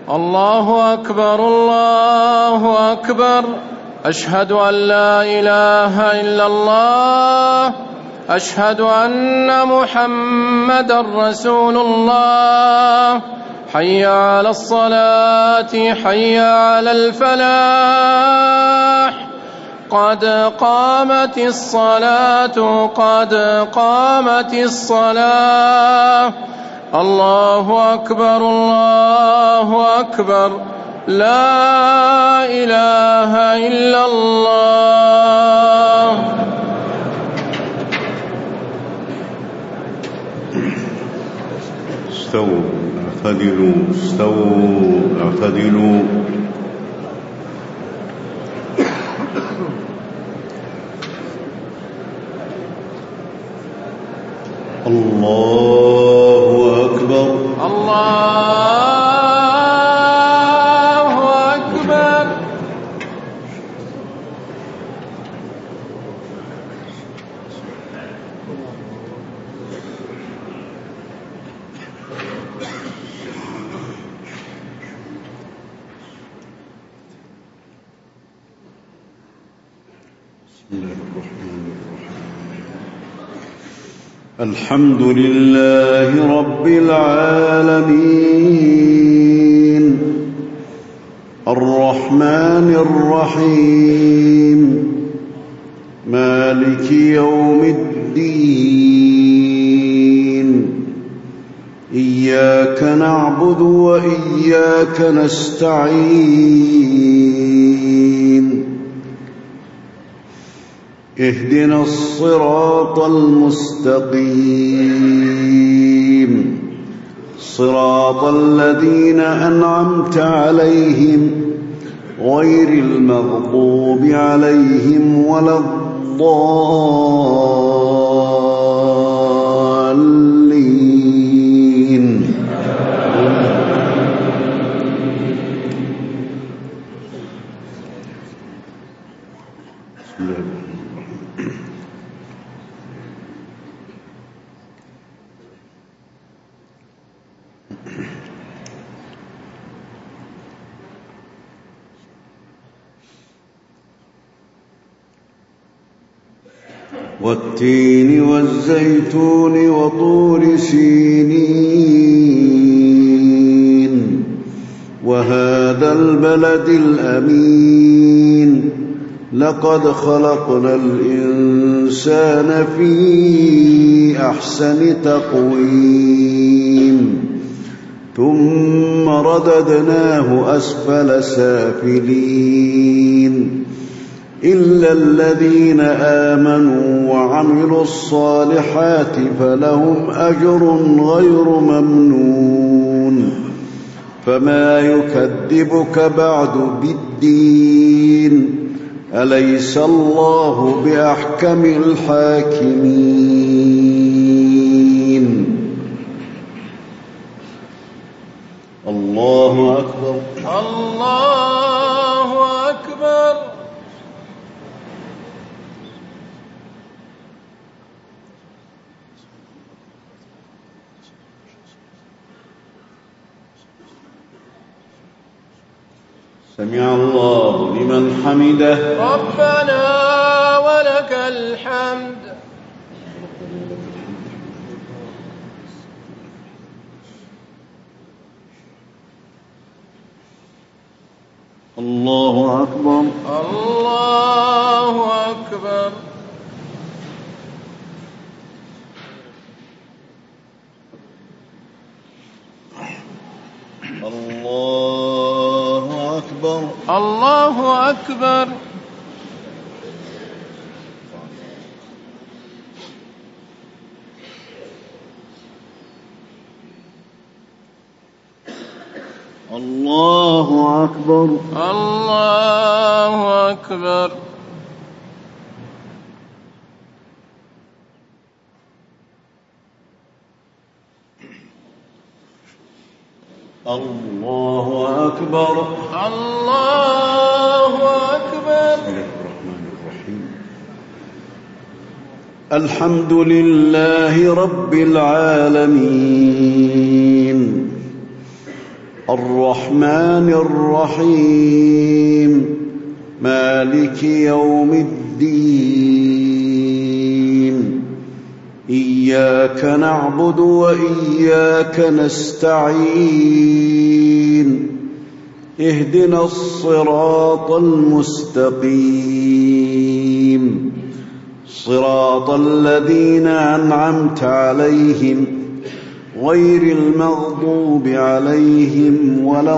الله أكبر الله أكبر. أشهد أن لا إله إلا الله. أشهد أن محمدا رسول الله. حي على الصلاة حي على الفلاح. قد قامت الصلاة قد قامت الصلاة. الله أكبر الله أكبر. لا إله إلا الله. استووا اعتدلوا استووا اعتدلوا. الله أكبر الله أكبر. بسم الله الرحمن الرحيم. الحمد لله رب العالمين الرحمن الرحيم مالك يوم الدين. إياك نعبد وإياك نستعين. اهدنا الصراط المستقيم صراط الذين أنعمت عليهم غير المغضوب عليهم ولا الضالين. بسم الله والتين والزيتون وطور سينين وهذا البلد الأمين. لقد خلقنا الإنسان في أحسن تقويم ثم رددناه أسفل سافلين إلا الذين آمنوا وعملوا الصالحات فلهم أجر غير ممنون. فما يكذبك بعد بالدين. أليس الله بأحكم الحاكمين. الله أكبر الله أكبر. سمع الله لمن حمده. ربنا ولك الحمد. الله أكبر الله أكبر. الله أكبر الله أكبر. الله أكبر الله أكبر. الله أكبر الله أكبر. بسم الله الرحمن الرحيم. الحمد لله رب العالمين الرحمن الرحيم مالك يوم الدين إياك نعبد وإياك نستعين اهدنا الصراط المستقيم صراط الذين أنعمت عليهم غير المغضوب عليهم ولا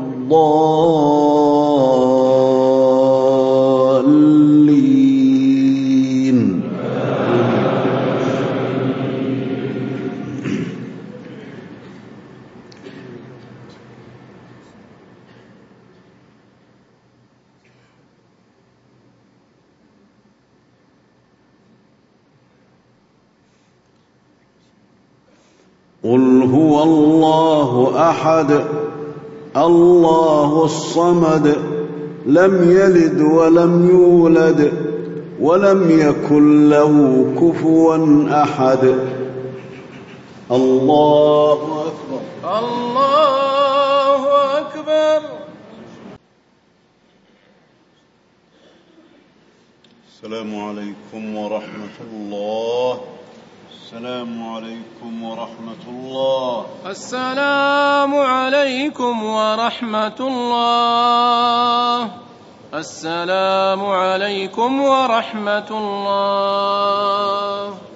الضالين. قل هو الله أحد الله الصمد لم يلد ولم يولد ولم يكن له كفوا أحد. الله أكبر. الله أكبر. السلام عليكم ورحمة الله. السلام عليكم ورحمة الله. السلام عليكم ورحمة الله. السلام عليكم ورحمة الله.